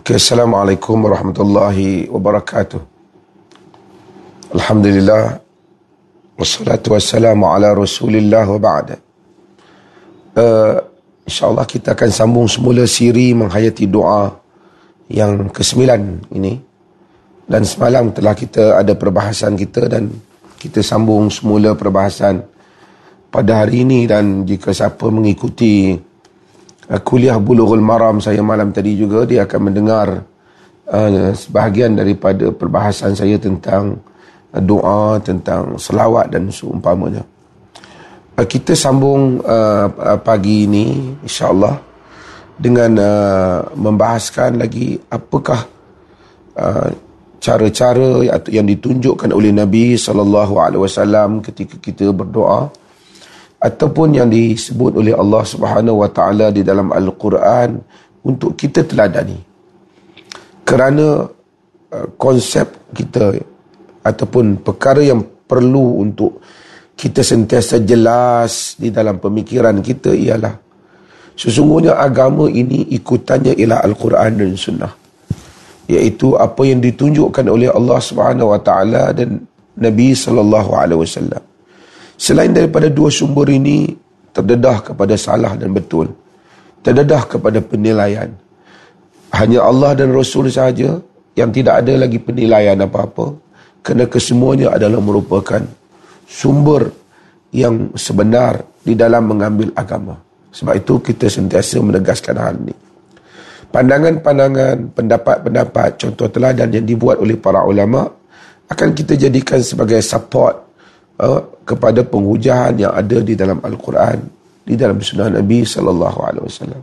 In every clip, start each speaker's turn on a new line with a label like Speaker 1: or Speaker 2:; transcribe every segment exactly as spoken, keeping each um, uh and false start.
Speaker 1: Assalamualaikum warahmatullahi wabarakatuh. Alhamdulillah, wassalatu wassalamu ala rasulillah wa ba'da. uh, InsyaAllah kita akan sambung semula siri menghayati doa yang kesembilan ini. Dan semalam telah kita ada perbahasan kita dan kita sambung semula perbahasan pada hari ini. Dan jika siapa mengikuti kuliah Bulughul Maram saya malam tadi juga, dia akan mendengar uh, sebahagian daripada perbahasan saya tentang uh, doa, tentang selawat dan seumpamanya. Uh, kita sambung uh, pagi ini insya-Allah dengan uh, membahaskan lagi apakah uh, cara-cara yang ditunjukkan oleh Nabi sallallahu alaihi wasallam ketika kita berdoa, ataupun yang disebut oleh Allah Subhanahu wa taala di dalam Al-Quran untuk kita teladani. Kerana uh, konsep kita ataupun perkara yang perlu untuk kita sentiasa jelas di dalam pemikiran kita ialah sesungguhnya agama ini ikutannya ialah Al-Quran dan Sunnah, iaitu apa yang ditunjukkan oleh Allah Subhanahu wa taala dan Nabi sallallahu alaihi wasallam. Selain daripada dua sumber ini, terdedah kepada salah dan betul, terdedah kepada penilaian. Hanya Allah dan Rasul sahaja yang tidak ada lagi penilaian apa-apa, kerana kesemuanya adalah merupakan sumber yang sebenar di dalam mengambil agama. Sebab itu kita sentiasa menegaskan hal ini. Pandangan-pandangan, pendapat-pendapat, contoh teladan yang dibuat oleh para ulama akan kita jadikan sebagai support Uh, kepada penghujahan yang ada di dalam Al-Quran, di dalam sunnah Nabi sallallahu alaihi wasallam.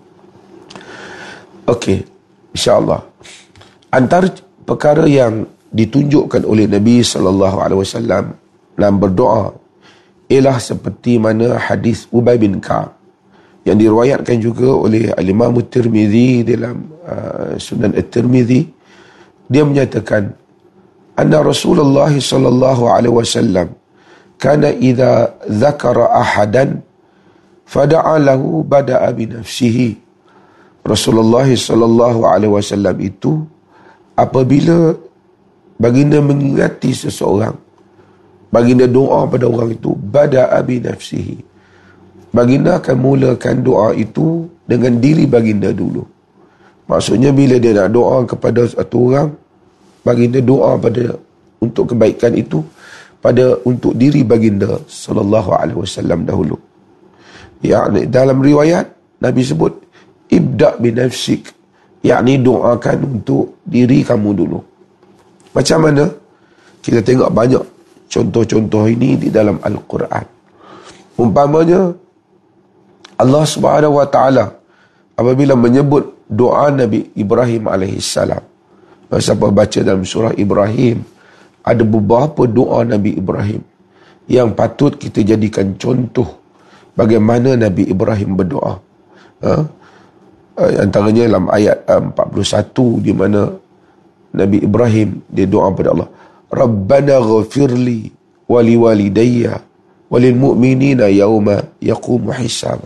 Speaker 1: Okey, insya-Allah. Antara perkara yang ditunjukkan oleh Nabi sallallahu alaihi wasallam dalam berdoa ialah seperti mana hadis Ubay bin Ka'ab yang diriwayatkan juga oleh Al-Imam At-Tirmizi dalam uh, Sunan At-Tirmizi. Dia menyatakan anna Rasulullah sallallahu alaihi wasallam kana idza dzakara ahadan fada'a lahu bada'a bi nafsihi. Rasulullah sallallahu alaihi wasallam itu apabila baginda mengingati seseorang, baginda doa pada orang itu, bada'a bi nafsihi. Baginda akan mulakan doa itu dengan diri baginda dulu. Maksudnya bila dia nak doa kepada satu orang, baginda doa pada untuk kebaikan itu pada untuk diri baginda sallallahu alaihi wasallam dahulu. Yakni dalam riwayat Nabi sebut ibda' bi nafsik, yakni doakan untuk diri kamu dulu. Macam mana? Kita tengok banyak contoh-contoh ini di dalam Al-Quran. Umpamanya Allah Subhanahu wa taala apabila menyebut doa Nabi Ibrahim alaihissalam, siapa baca dalam surah Ibrahim, ada beberapa doa Nabi Ibrahim yang patut kita jadikan contoh bagaimana Nabi Ibrahim berdoa. Ha? Antaranya dalam ayat empat puluh satu di mana Nabi Ibrahim dia doa kepada Allah, Rabbana ghafirli wali walidayya walil mu'minina yawma yaqumu hisab.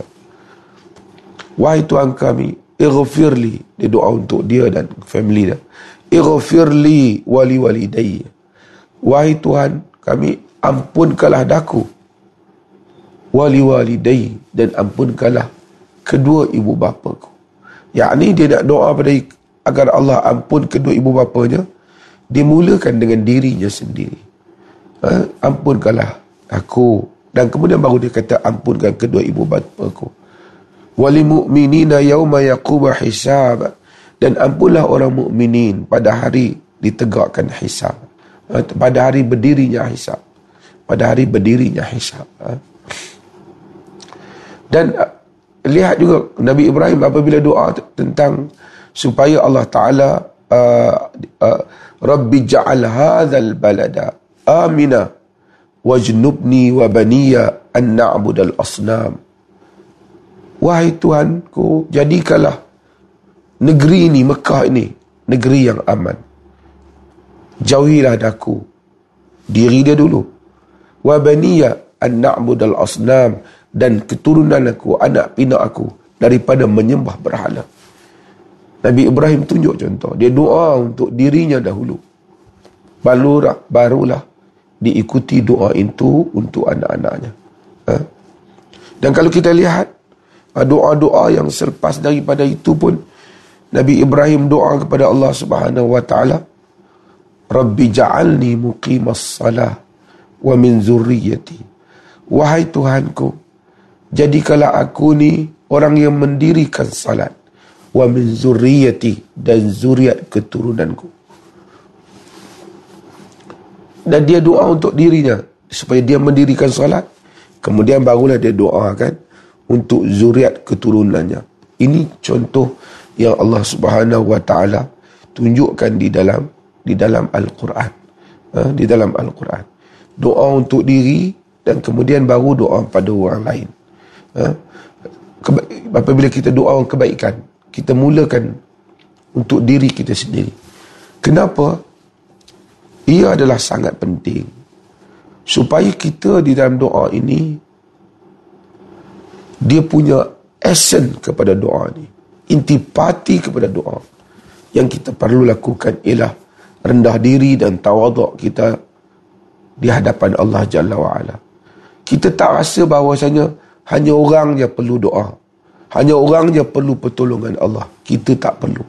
Speaker 1: Wahai Tuhan kami, ighfirli, dia doa untuk dia dan family dia. Ighfirli wali walidayya, wahai Tuhan kami, ampunkanlah daku, wali walidayya, dan ampunkanlah kedua ibu bapaku. Yakni dia nak doa pada agar Allah ampun kedua ibu bapanya, dimulakan dengan dirinya sendiri. Ha? Ampunkanlah aku, dan kemudian baru dia kata ampunkan kedua ibu bapaku. Wali mu'minina yawma yaqumu hisab, dan ampunlah orang mukminin pada hari ditegakkan hisab, pada hari berdirinya hisab, pada hari berdirinya hisab. Dan lihat juga Nabi Ibrahim apabila doa tentang supaya Allah Ta'ala uh, uh, Rabbi ja'al hadzal balada amina wajnubni wa baniya an na'budal asnam. Wahai Tuhanku, jadikanlah negeri ini, Mekah ini, negeri yang aman. Jauhilah daku, diri dia dulu, wa baniya an na'budal asnam, dan keturunan aku, anak pinak aku, daripada menyembah berhala. Nabi Ibrahim tunjuk contoh. Dia doa untuk dirinya dahulu. Barulah, barulah diikuti doa itu untuk anak-anaknya. Ha? Dan kalau kita lihat doa-doa yang selepas daripada itu pun, Nabi Ibrahim doa kepada Allah Subhanahu wa taala, Rabbi ja'alni muqimas salah wa min zurriyyati. Wahai Tuhanku, jadikanlah aku ni orang yang mendirikan salat, wa min zurriyyati, dan zuriat keturunanku. Dan dia doa untuk dirinya supaya dia mendirikan salat, kemudian barulah dia doakan untuk zuriat keturunannya. Ini contoh yang Allah Subhanahu wa taala tunjukkan di dalam di dalam Al-Quran. Ha, di dalam Al-Quran. Doa untuk diri dan kemudian baru doa pada orang lain. Ha? Keba- apabila kita doa kebaikan, kita mulakan untuk diri kita sendiri. Kenapa? Ia adalah sangat penting supaya kita di dalam doa ini, dia punya essence kepada doa ni, intipati kepada doa. Yang kita perlu lakukan ialah rendah diri dan tawaduk kita di hadapan Allah Jalla wa'ala. Kita tak rasa bahawasanya hanya orang je perlu doa, hanya orang je perlu pertolongan Allah. Kita tak perlu.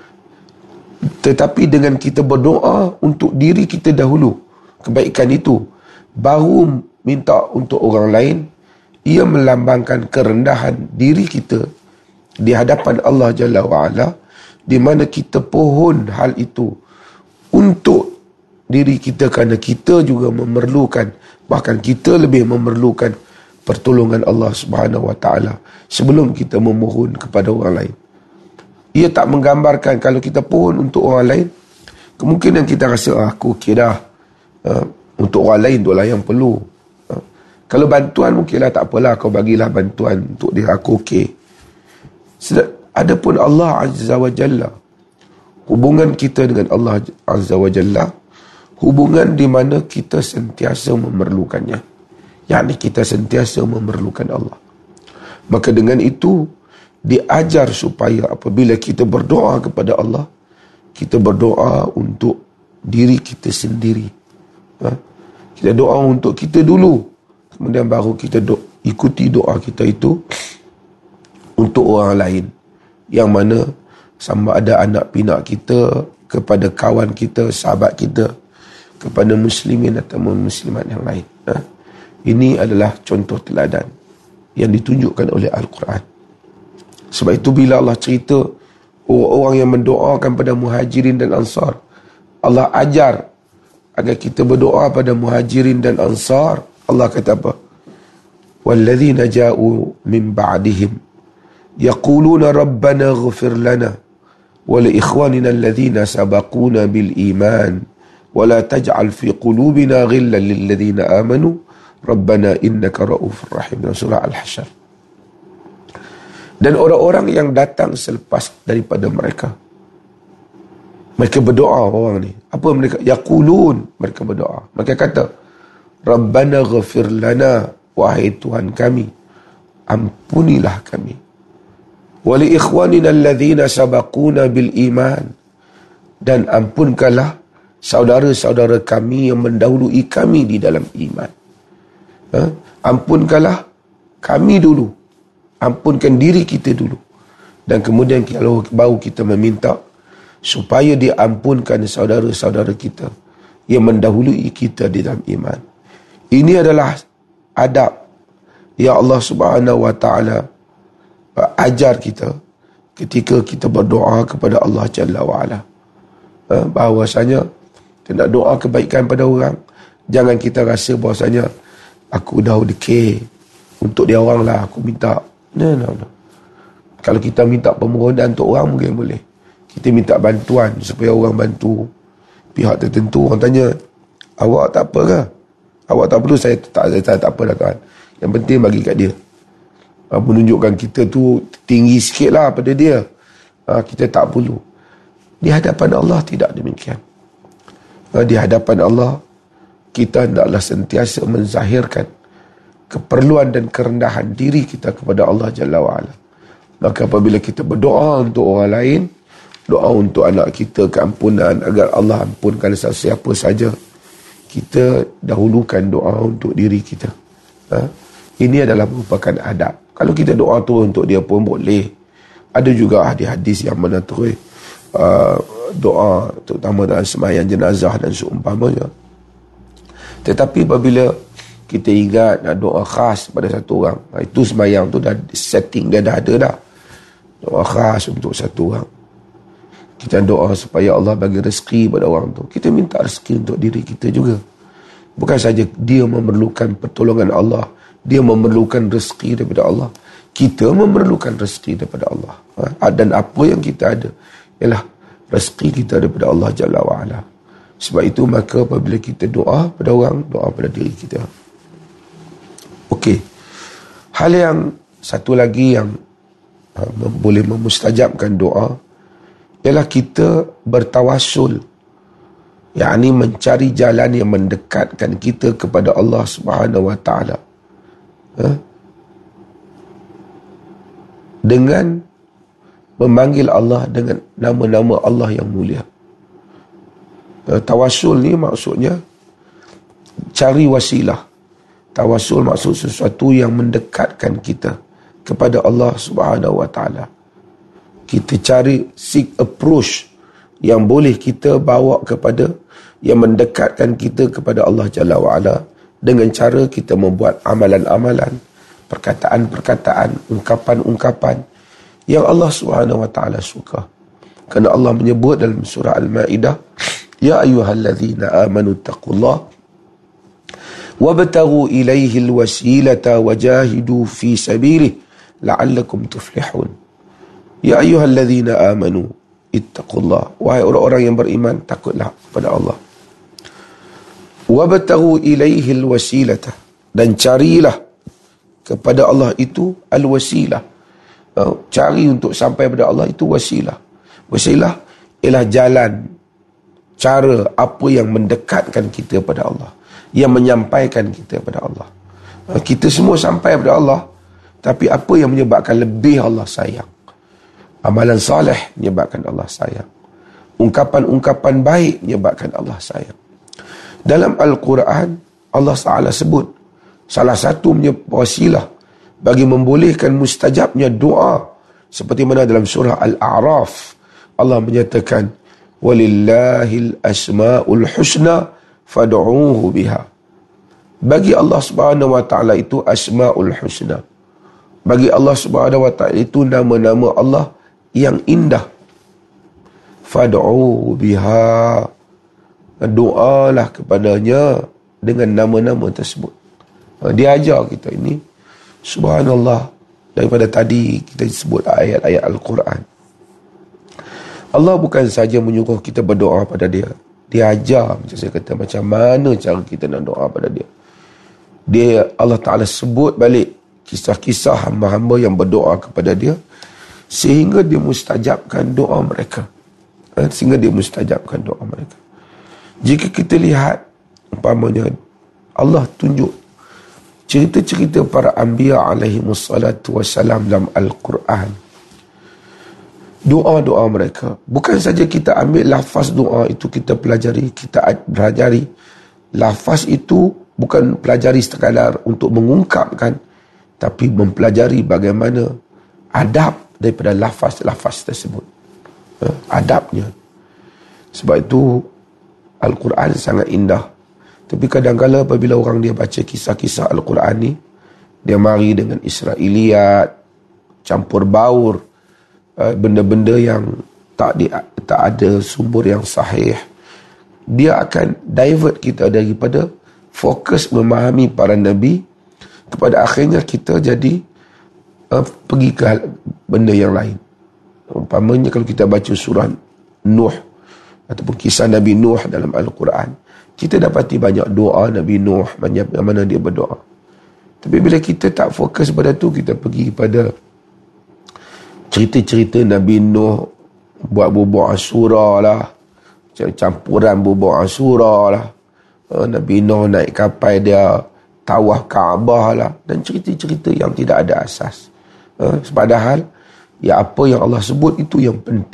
Speaker 1: Tetapi dengan kita berdoa untuk diri kita dahulu, kebaikan itu, baru minta untuk orang lain, ia melambangkan kerendahan diri kita di hadapan Allah Jalla wa'ala, di mana kita pohon hal itu untuk diri kita, kerana kita juga memerlukan, bahkan kita lebih memerlukan pertolongan Allah Subhanahu wa taala sebelum kita memohon kepada orang lain. Ia tak menggambarkan kalau kita pohon untuk orang lain, kemungkinan kita rasa, ah, aku okey dah, uh, untuk orang lain itulah yang perlu. Uh, kalau bantuan mungkinlah tak apalah, kau bagilah bantuan untuk dia, aku okey. Adapun Allah Azza wa Jalla, hubungan kita dengan Allah Azza wa Jalla, hubungan di mana kita sentiasa memerlukannya. Yakni kita sentiasa memerlukan Allah. Maka dengan itu, diajar supaya apabila kita berdoa kepada Allah, kita berdoa untuk diri kita sendiri. Ha? Kita doa untuk kita dulu, kemudian baru kita do- ikuti doa kita itu untuk orang lain, yang mana sama ada anak pinak kita, kepada kawan kita, sahabat kita, kepada muslimin atau muslimat yang lain. Ha? Ini adalah contoh teladan yang ditunjukkan oleh Al-Quran. Sebab itu bila Allah cerita orang-orang yang mendoakan pada muhajirin dan ansar, Allah ajar agar kita berdoa pada muhajirin dan ansar. Allah kata apa? وَالَّذِينَ جَاءُوا مِنْ بَعْدِهِمْ يَقُولُونَ رَبَّنَا اغْفِرْ لَنَا وَلِإِخْوَانِنَا الَّذِينَ سَبَقُونَا بِالْإِيمَانِ وَلَا تَجْعَلْ فِي قُلُوبِنَا غِلًّا لِلَّذِينَ آمَنُوا رَبَّنَا إِنَّكَ رَءُوفٌ رَحِيمٌ. Surah Al-Hasyr. Dan orang-orang yang datang selepas daripada mereka, mereka berdoa, orang ni. Apa mereka? Yaqulun, mereka berdoa. Mereka kata, Rabbana ghafir lana, wahai Tuhan kami, ampunilah kami. Wa li ikhwanina alladhina sabaquna bil iman, dan ampunkanlah saudara-saudara kami yang mendahului kami di dalam iman. Ha? Ampunkanlah kami dulu. Ampunkan diri kita dulu. Dan kemudian kalau baru kita meminta supaya diampunkan saudara-saudara kita yang mendahului kita di dalam iman. Ini adalah adab yang Allah Subhanahu wa taala ajar kita ketika kita berdoa kepada Allah Jalla wa Ala. Bahawasanya kita nak doa kebaikan pada orang, jangan kita rasa bahawasanya aku dah dekay, untuk dia orang lah aku minta. No, no, no. Kalau kita minta permohonan untuk orang mungkin boleh. Kita minta bantuan supaya orang bantu pihak tertentu. Orang tanya, awak tak apa ke? Awak tak perlu, saya tak, saya, saya tak apa dah Tuhan. Yang penting bagi kat dia. Ha, menunjukkan kita tu tinggi sikit lah pada dia. Ha, kita tak perlu. Di hadapan Allah tidak demikian. Ha, di hadapan Allah, kita hendaklah sentiasa menzahirkan keperluan dan kerendahan diri kita kepada Allah Jalla wa'ala. Maka apabila kita berdoa untuk orang lain, doa untuk anak kita keampunan, agar Allah ampunkan sesiapa saja, kita dahulukan doa untuk diri kita. Ha? Ini adalah merupakan adab. Kalau kita doa tu untuk dia pun boleh. Ada juga hadis-hadis yang mana terus uh, doa terutama dalam sembahyang jenazah dan seumpamanya. Tetapi apabila kita ingat nak doa khas pada satu orang, itu sembahyang tu dah setting dia dah ada dah. Doa khas untuk satu orang. Kita doa supaya Allah bagi rezeki pada orang tu. Kita minta rezeki untuk diri kita juga. Bukan saja dia memerlukan pertolongan Allah, dia memerlukan rezeki daripada Allah. Kita memerlukan rezeki daripada Allah. Ha? Dan apa yang kita ada ialah rezeki kita daripada Allah Jalla wa'ala. Sebab itu maka apabila kita doa pada orang, doa pada diri kita. Okey. Hal yang satu lagi yang ha, boleh memustajabkan doa ialah kita bertawassul, yakni mencari jalan yang mendekatkan kita kepada Allah Subhanahu wa taala. Ha? Dengan memanggil Allah dengan nama-nama Allah yang mulia. Ha, tawassul ni maksudnya cari wasilah. Tawassul maksud sesuatu yang mendekatkan kita kepada Allah Subhanahu wa taala. Kita cari seek approach yang boleh kita bawa kepada, yang mendekatkan kita kepada Allah Jalla wa'ala, dengan cara kita membuat amalan-amalan, perkataan-perkataan, ungkapan-ungkapan yang Allah Subhanahu wa taala suka. Kerana Allah menyebut dalam surah Al-Maidah, ya ayyuhallazina amanu taqullah wabtaghu ilaihi alwasilata wajahidu fi sabilihi la'allakum tuflihun. Ya ayyuhallazina amanu ittaqullah, wahai orang-orang yang beriman, takutlah kepada Allah. Wabtaghu ilaihi alwasilata, dan carilah kepada Allah itu al-wasilah. Cari untuk sampai kepada Allah itu wasilah. Wasilah ialah jalan, cara apa yang mendekatkan kita kepada Allah, yang menyampaikan kita kepada Allah. Kita semua sampai kepada Allah, tapi apa yang menyebabkan lebih Allah sayang? Amalan soleh menyebabkan Allah sayang. Ungkapan-ungkapan baik menyebabkan Allah sayang. Dalam Al-Quran, Allah Taala sebut salah satu wasilah bagi membolehkan mustajabnya doa, seperti mana dalam surah Al-A'raf Allah menyatakan, walillahil asma'ul husna fad'uuhu biha. Bagi Allah Subhanahu wa taala itu asma'ul husna. Bagi Allah Subhanahu wa taala itu nama-nama Allah yang indah. Fad'u biha, doalah kepadanya dengan nama-nama tersebut. Dia ajar kita ini. Subhanallah, daripada tadi kita sebut ayat-ayat Al-Quran. Allah bukan saja menyuruh kita berdoa pada dia, dia ajar, macam saya kata, macam mana cara kita nak doa pada dia. Dia, Allah Ta'ala sebut balik kisah-kisah hamba-hamba yang berdoa kepada dia, sehingga dia mustajabkan doa mereka. Sehingga dia mustajabkan doa mereka. Jika kita lihat, umpamanya Allah tunjuk cerita-cerita para anbiya alaihi wassalatu wassalam dalam Al-Quran, doa-doa mereka, bukan saja kita ambil lafaz doa itu kita pelajari, kita pelajari lafaz itu, bukan pelajari sekadar untuk mengungkapkan, tapi mempelajari bagaimana adab daripada lafaz-lafaz tersebut. Adabnya. Sebab itu Al-Quran sangat indah. Tapi kadang-kadang apabila orang dia baca kisah-kisah Al-Quran ni, dia mari dengan Israiliyat, campur baur, benda-benda yang tak di, tak ada sumber yang sahih. Dia akan divert kita daripada fokus memahami para Nabi, kepada akhirnya kita jadi uh, pergi ke benda yang lain. Umpamanya kalau kita baca surah Nuh ataupun kisah Nabi Nuh dalam Al-Quran, kita dapati banyak doa Nabi Nuh, banyak mana dia berdoa. Tapi bila kita tak fokus pada tu, kita pergi pada cerita-cerita Nabi Nuh buat bubur Ashura lah, campuran bubur Ashura lah, Nabi Nuh naik kapal dia tawaf Kaabah lah, dan cerita-cerita yang tidak ada asas. Padahal ya apa yang Allah sebut itu yang penting.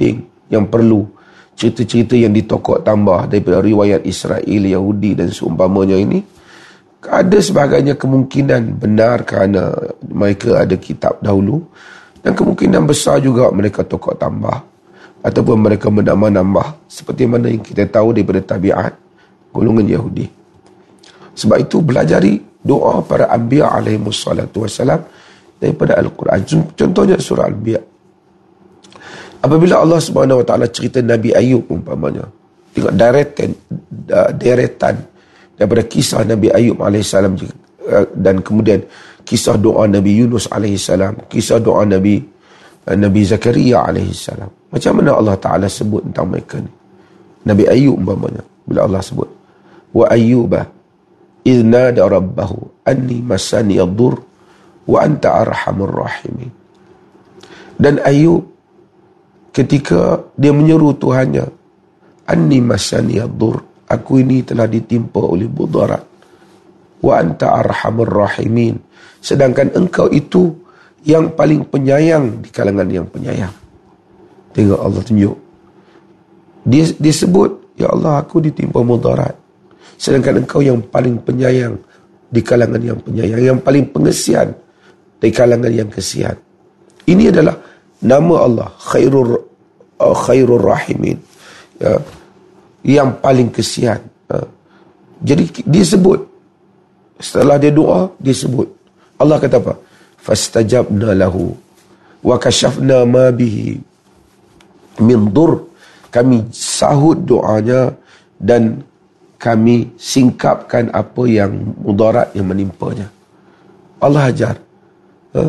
Speaker 1: yang perlu, cerita-cerita yang ditokok tambah daripada riwayat Israel, Yahudi dan seumpamanya ini, ada sebagainya kemungkinan benar kerana mereka ada kitab dahulu, dan kemungkinan besar juga mereka tokok tambah ataupun mereka menambah-nambah seperti mana yang kita tahu daripada tabiat golongan Yahudi. Sebab itu belajari doa para anbiya alaihimus salatu wassalam daripada Al-Quran. Contohnya surah Al-Anbiya. Apabila Allah Subhanahu Wa Taala cerita Nabi Ayub umpamanya, tengok deretan uh, deretan daripada kisah Nabi Ayub alaihissalam uh, dan kemudian kisah doa Nabi Yunus alaihissalam, kisah doa Nabi uh, Nabi Zakaria alaihissalam. Macam mana Allah Taala sebut tentang mereka ni? Nabi Ayub umpamanya, bila Allah sebut wa ayyuba idh nada rabbahu anni masani ad-dur wa anta arhamur rahimin. Dan Ayub ketika dia menyeru Tuhannya, anni masani ad-dur, aku ini telah ditimpa oleh mudarat, wa anta arhamur rahimin, sedangkan engkau itu yang paling penyayang di kalangan yang penyayang. Tengok Allah tunjuk, dia, dia sebut, ya Allah, aku ditimpa mudarat, sedangkan engkau yang paling penyayang di kalangan yang penyayang, yang paling pengesian di kalangan yang kesian. Ini adalah nama Allah, khairur uh, khairur rahimin, ya, yang paling kesian. Uh, jadi dia sebut, setelah dia doa, dia sebut. Allah kata apa? Fastajabna lahu wa kashafna ma bihi min dur. Kami sahut doanya dan kami singkapkan apa yang mudarat yang menimpanya. Allah ajar. Uh,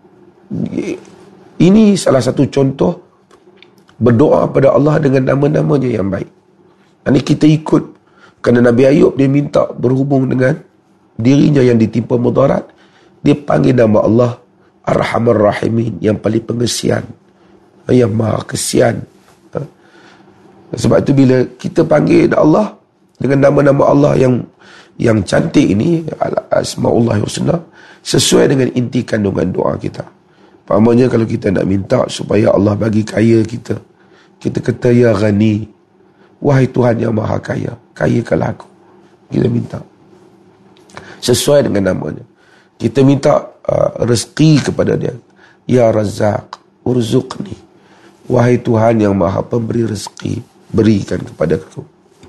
Speaker 1: Ini salah satu contoh berdoa pada Allah dengan nama-namanya yang baik. Ini kita ikut. Kerana Nabi Ayub dia minta berhubung dengan dirinya yang ditimpa mudarat, dia panggil nama Allah Ar-Rahman Rahimin, yang paling pengesian, yang maha kesian. Sebab itu bila kita panggil Allah dengan nama-nama Allah yang yang cantik ini, Asma'ullahi Husna, sesuai dengan inti kandungan doa kita. Pahamnya kalau kita nak minta supaya Allah bagi kaya kita, kita kata, ya Ghani, wahai Tuhan yang maha kaya, kayakanlah aku. Kita minta sesuai dengan namanya. Kita minta uh, rezeki kepada dia, ya Razzaq urzuqni, wahai Tuhan yang maha pemberi rezeki, berikan kepada aku.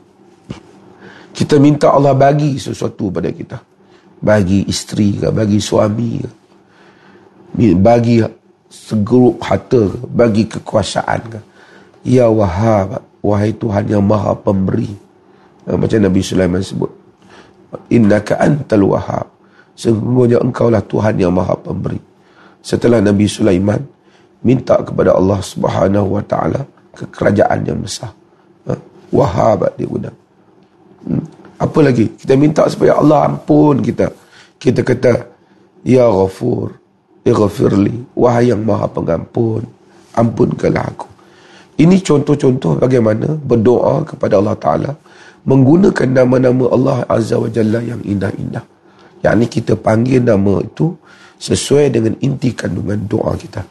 Speaker 1: Kita minta Allah bagi sesuatu pada kita, bagi isteri ke, bagi suami ke, bagi segerup harta ke, bagi kekuasaan ke. Ya Wahhab, wahai Tuhan yang maha pemberi. Macam Nabi Sulaiman sebut, innaka antal wahhab, sesungguhnya engkaulah Tuhan yang maha pemberi. Setelah Nabi Sulaiman minta kepada Allah Subhanahu Wa Taala kekerajaan yang besar, Wahhab dia guna. Hmm. Apa lagi? Kita minta supaya Allah ampun kita. Kita kata, ya Ghafur, ighfirli, wahai yang maha pengampun, ampunkanlah aku. Ini contoh-contoh bagaimana berdoa kepada Allah Ta'ala menggunakan nama-nama Allah Azza wa Jalla yang indah-indah. Yang ini kita panggil nama itu sesuai dengan inti kandungan doa kita.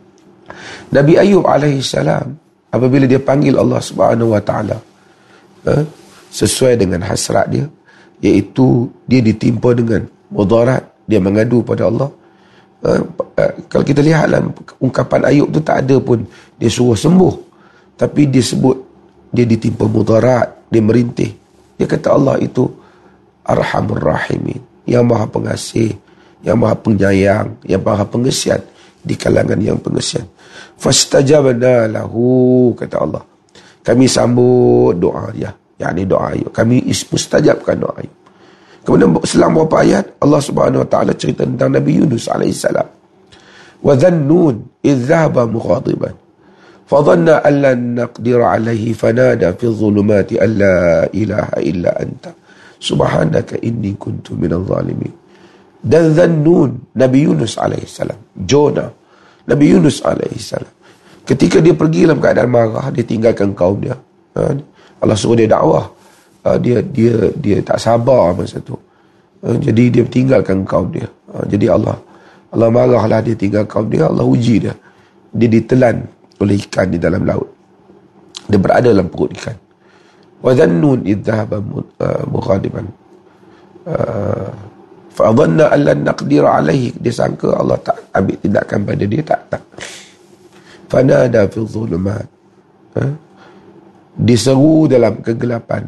Speaker 1: Nabi Ayub alaihissalam, apabila dia panggil Allah Subhanahu Wa Ta'ala, eh, sesuai dengan hasrat dia, iaitu dia ditimpa dengan mudarat, dia mengadu pada Allah. Uh, uh, kalau kita lihat dalam ungkapan Ayub tu, tak ada pun dia suruh sembuh, tapi dia sebut dia ditimpa mudarat, dia merintih. Dia kata Allah itu Arhamur Rahimin, yang maha pengasih, yang maha penyayang, yang maha pengesian di kalangan yang pengesian. Fastajabna lahu, kata Allah, kami sambut doa dia, yakni doa Ayub, kami mustajabkan doa Ayub. Kemudian selang beberapa ayat, Allah Subhanahu Wa Taala cerita tentang Nabi Yunus alaihissalam. Wa dhannun idh dhahaba mughadiban fa dhanna an lan naqdir alaihi fanada fi dhulumati an la ilaha illa anta subhanaka inni kuntu minadh zalimin. Dan dhannun, Nabi Yunus alaihissalam, Jonah, Nabi Yunus alaihissalam, ketika dia pergi dalam keadaan marah, dia tinggalkan kaum dia. Allah suruh dia dakwah. Dia dia dia tak sabar masa tu. Jadi dia tinggalkan kaum dia. Jadi Allah Allah marahlah dia tinggal kaum dia. Allah uji dia. Dia ditelan oleh ikan di dalam laut. Dia berada dalam perut ikan. Wa dhannun idh dhahaba mughadiban fa dhanna an lan naqdir alaihi. Dia sangka Allah tak ambil tindakan pada dia. Tak tak fanada fi dhulumat, ha? Diseru dalam kegelapan,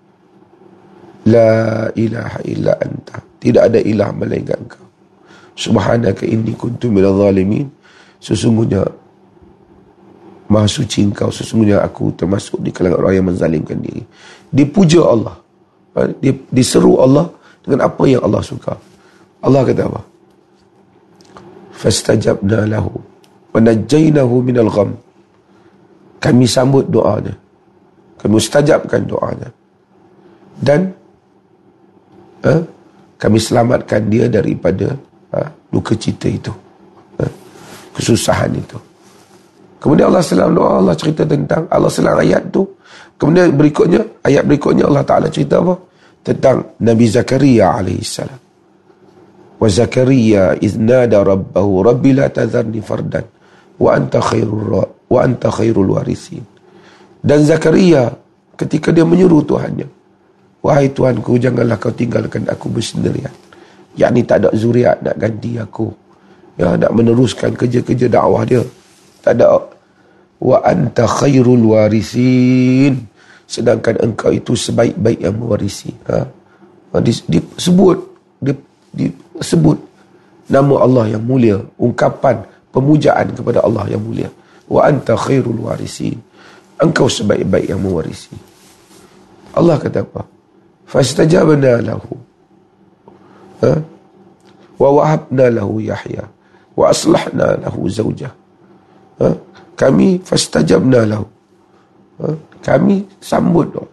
Speaker 1: la ilaha illa anta, tidak ada ilah melainkan engkau, subhanaka inni kuntu minadh zalimin, sesungguhnya maha suci engkau, sesungguhnya aku termasuk di kalangan orang yang menzalimkan diri. Dipuja Allah, diseru Allah dengan apa yang Allah suka. Allah kata apa? Fastajabna lahu wa najjaynahu minal gham. Kami sambut doanya, kami mustajabkan doanya, dan eh, kami selamatkan dia daripada eh, duka cita itu, eh, kesusahan itu. Kemudian Allah selang doa, Allah cerita tentang, Allah selang ayat tu. Kemudian berikutnya, ayat berikutnya Allah Ta'ala cerita apa? Tentang Nabi Zakaria alaihissalam. Wa Zakaria iznada rabbahu rabbi la tadharni fardan wa anta khairul wa anta khairul warisin. Dan Zakaria ketika dia menyuruh Tuhannya, wahai Tuhanku, janganlah kau tinggalkan aku bersendirian. Yakni tak ada zuriat nak ganti aku, ya, nak meneruskan kerja-kerja dakwah dia. Tak ada. Wa anta khairul warisin, sedangkan engkau itu sebaik-baik yang mewarisi. Ha? Disebut disebut nama Allah yang mulia, ungkapan pemujaan kepada Allah yang mulia. Wa anta khairul warisin, engkau sebaik-baik yang mewarisi. Allah kata apa? Fastajabna lahu, ha? Wa wahabna lahu Yahya wa aslahna lahu zawjah. Ha? Kami fastajabna lahu, ha? Kami sambut doa,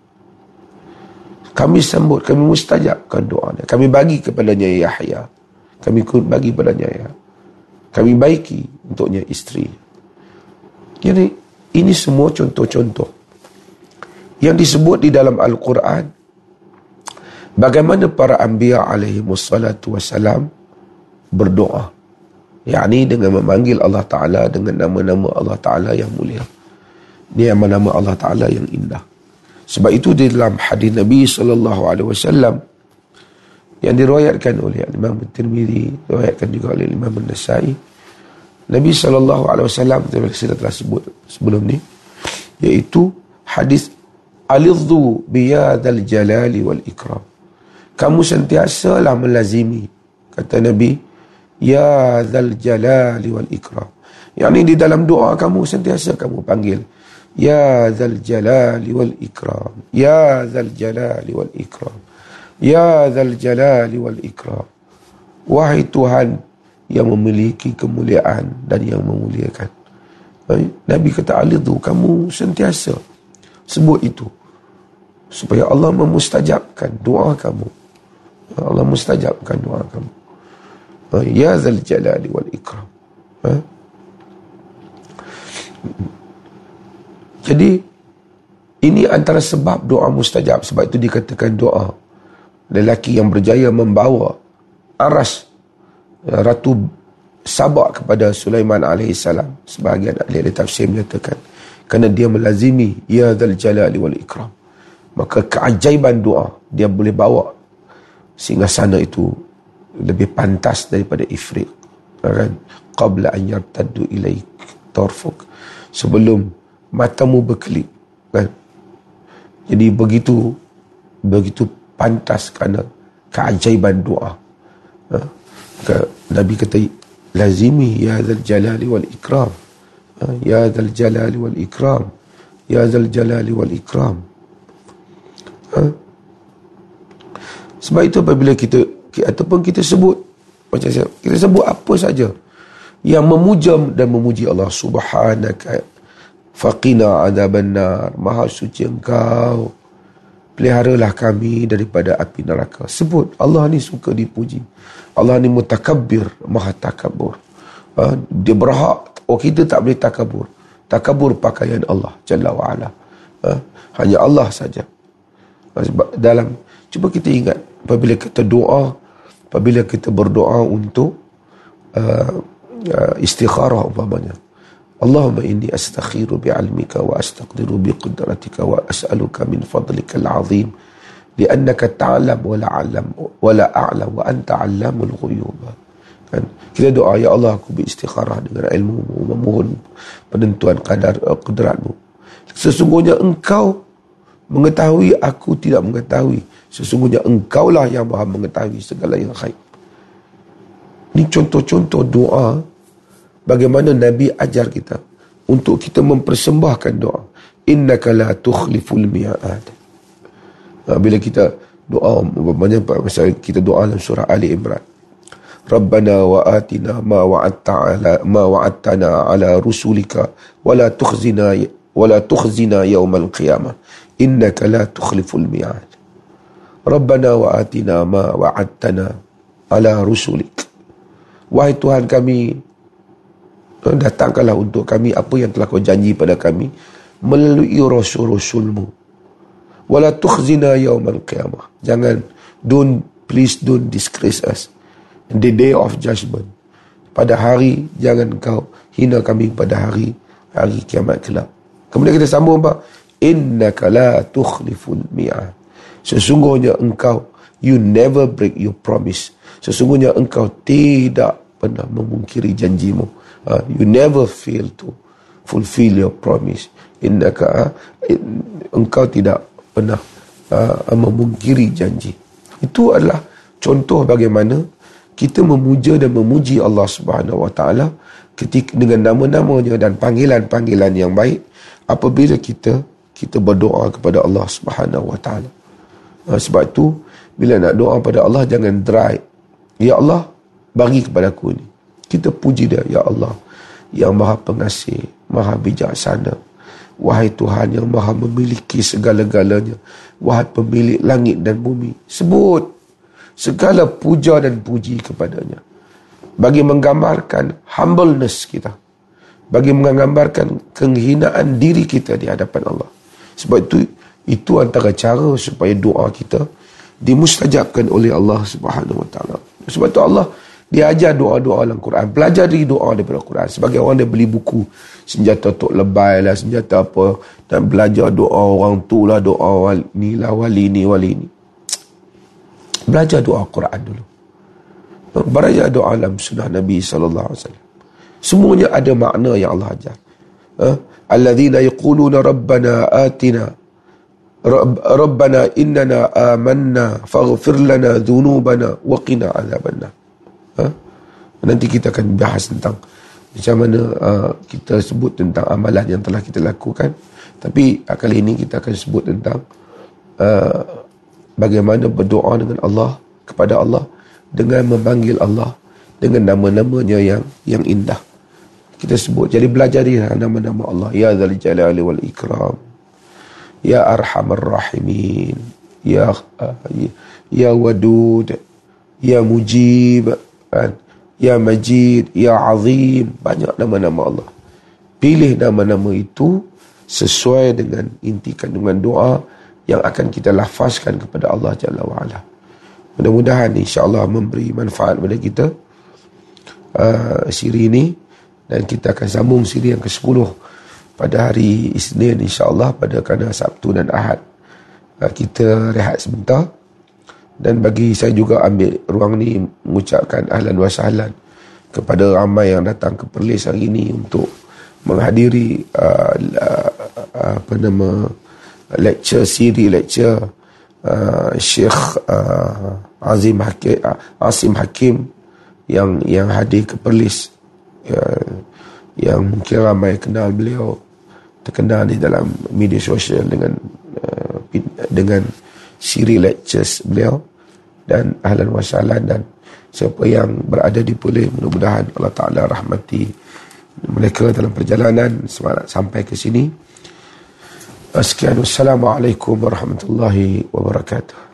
Speaker 1: kami sambut, kami mustajabkan doanya, kami bagi kepadanya Yahya, kami bagi kepadanya Yahya, kami baiki untuknya isteri. Jadi ini semua contoh-contoh yang disebut di dalam Al-Quran, bagaimana para anbiya alaihi wassalatu wassalam berdoa, yakni dengan memanggil Allah Ta'ala dengan nama-nama Allah Ta'ala yang mulia, nama-nama Allah Ta'ala yang indah. Sebab itu di dalam hadis Nabi sallallahu alaihi wasallam yang diriwayatkan oleh Imam Tirmizi, diriwayatkan juga oleh Imam An-Nasa'i, Nabi sallallahu alaihi wasallam kita telah sebut sebelum ni, iaitu hadis alidhu biyadal jalali wal ikram. Kamu sentiasalah melazimi, kata Nabi, ya dzal jalali wal ikram. Yakni di dalam doa kamu sentiasa kamu panggil ya dzal jalali wal ikram, ya dzal jalali wal ikram, ya dzal jalali wal ikram. Wahai Tuhan yang memiliki kemuliaan dan yang memuliakan. Nabi kata alidhu, kamu sentiasa sebut itu supaya Allah memustajabkan doa kamu. Allah mustajabkan doa kamu. Ya dzal jalali wal ikram. Ha? Jadi ini antara sebab doa mustajab. Sebab itu dikatakan doa lelaki yang berjaya membawa aras Ratu Sabah kepada Sulaiman alaihissalam. Sebahagian ahli tafsir menyatakan kerana dia melazimi ya dzal jalali wal ikram, maka keajaiban doa dia boleh bawa sehingga sana itu lebih pantas daripada ifrit, kan? Qabla an yartaddu ilaik tarfuk, sebelum matamu berkelip, kan? Jadi begitu begitu pantas kerana keajaiban doa. Ha? Nabi kata lazimi ya dzal jalali wal ikram, ha? Ya dzal jalali wal ikram, ya dzal jalali wal ikram. Ha? Sebab itu apabila kita ataupun kita sebut macam saya, kita sebut apa saja yang memuja dan memuji Allah, subhanaka faqina adzabannar, maha suci engkau, peliharalah kami daripada api neraka. Sebut, Allah ni suka dipuji, Allah ni mutakabbir, maha takabur. Ha? Dia berhak, oh kita tak boleh takabur. Takabur pakaian Allah Jalla wa'ala. Ha? Hanya Allah saja. Sebab dalam, cuba kita ingat apabila kita doa, apabila kita berdoa untuk uh, uh, istikharah umpamanya, Allahumma inni astakhiru bi'ilmika wa astaqdiru biqudratika wa as'aluka min fadlika al-azim li'annaka ta'lam wa la a'lam wa la a'lam wa anta 'allamul ghuyub. Kan kita doa, ya Allah, aku beristikharah dengan ilmu-Mu, memohon penentuan qadar uh, qudratmu. Sesungguhnya Engkau mengetahui, aku tidak mengetahui. Sesungguhnya Engkaulah yang Maha mengetahui segala yang khair. Ini contoh-contoh doa bagaimana Nabi ajar kita untuk kita mempersembahkan doa. Innaka la tukhliful mi'ad. Bila kita doa, banyak masa kita doa dalam surah Ali Imran. Rabbana wa atina ma wa'adta ala ma wa'adtana ala rusulika wa la tukhzina wa la tukhzina yaumal qiyamah innaka la tukhliful mi'ad. Rabbana wa atina ma wa'adtana ala rusulik. Wahai Tuhan kami, datangkanlah untuk kami apa yang telah Kau janji pada kami melalui rasul-rasul-Mu. Wala tukhzina yaumal qiyamah. Jangan, don't, please don't disgrace us in the day of judgment. Pada hari, jangan Kau hina kami pada hari hari kiamat kelak. Kemudian kita sambung apa? Innaka la tukhliful mi'ad. Sesungguhnya Engkau, you never break your promise. Sesungguhnya Engkau tidak pernah memungkiri janjimu. Uh, you never fail to fulfill your promise. Innaka, uh, engkau tidak pernah uh, memungkiri janji. Itu adalah contoh bagaimana kita memuja dan memuji Allah Subhanahu Wa Taala ketika dengan nama-namanya dan panggilan-panggilan yang baik apabila kita kita berdoa kepada Allah Subhanahu Wa Taala. Uh, sebab itu bila nak doa pada Allah jangan dry. Ya Allah, bagi kepada aku ni. Kita puji dia, ya Allah yang maha pengasih, maha bijaksana. Wahai Tuhan yang maha memiliki segala-galanya. Wahai pemilik langit dan bumi. Sebut segala puja dan puji kepadanya. Bagi menggambarkan humbleness kita. Bagi menggambarkan kehinaan diri kita di hadapan Allah. Sebab itu, itu antara cara supaya doa kita dimustajabkan oleh Allah Subhanahu Wa Taala. Sebab itu Allah dia ajar doa-doa dalam Quran. Pelajari doa daripada Quran. Sebagai orang dia beli buku senjata tok lebay lah, senjata apa, dan belajar doa orang tu lah, doa wali ni lah, wali ni, wali ni. Belajar doa Quran dulu. Belajar doa dalam sunnah Nabi sallallahu alaihi wasallam. Semuanya ada makna yang Allah ajar. Ha? Alladzina yaquluna rabbana atina Rabbana innana amanna faghfir lana dhunubana wa qina adzabannar. Ha? Nanti kita akan bahas tentang macam mana uh, kita sebut tentang amalan yang telah kita lakukan. Tapi kali ini kita akan sebut tentang uh, bagaimana berdoa dengan Allah, kepada Allah dengan memanggil Allah dengan nama-namanya yang yang indah. Kita sebut, jadi belajarilah nama-nama Allah. Ya Dzal Jalali wal Ikram, Ya Arhamar Rahimin, Ya uh, Ya Wadud, Ya Mujib, kan? Ya Majid, Ya Azim. Banyak nama-nama Allah. Pilih nama-nama itu sesuai dengan inti kandungan doa yang akan kita lafazkan kepada Allah Jalla wa'ala. Mudah-mudahan insyaAllah memberi manfaat kepada kita uh, siri ini. Dan kita akan sambung siri yang kesepuluh pada hari Isnin insyaAllah, pada kerana Sabtu dan Ahad uh, kita rehat sebentar. Dan bagi saya juga ambil ruang ni mengucapkan ahlan wa sahlan kepada ramai yang datang ke Perlis hari ini untuk menghadiri uh, uh, apa nama lecture, siri lecture uh, Syekh uh, Azim Hakim, uh, Asim Hakim yang yang hadir ke Perlis, uh, yang mungkin ramai kenal beliau, terkenal di dalam media sosial dengan uh, dengan siri lectures beliau. Dan ahlan wa sahlan, dan siapa yang berada di Perlis, mudah-mudahan Allah Ta'ala rahmati mereka dalam perjalanan semangat sampai ke sini. Sekian, wassalamualaikum warahmatullahi wabarakatuh.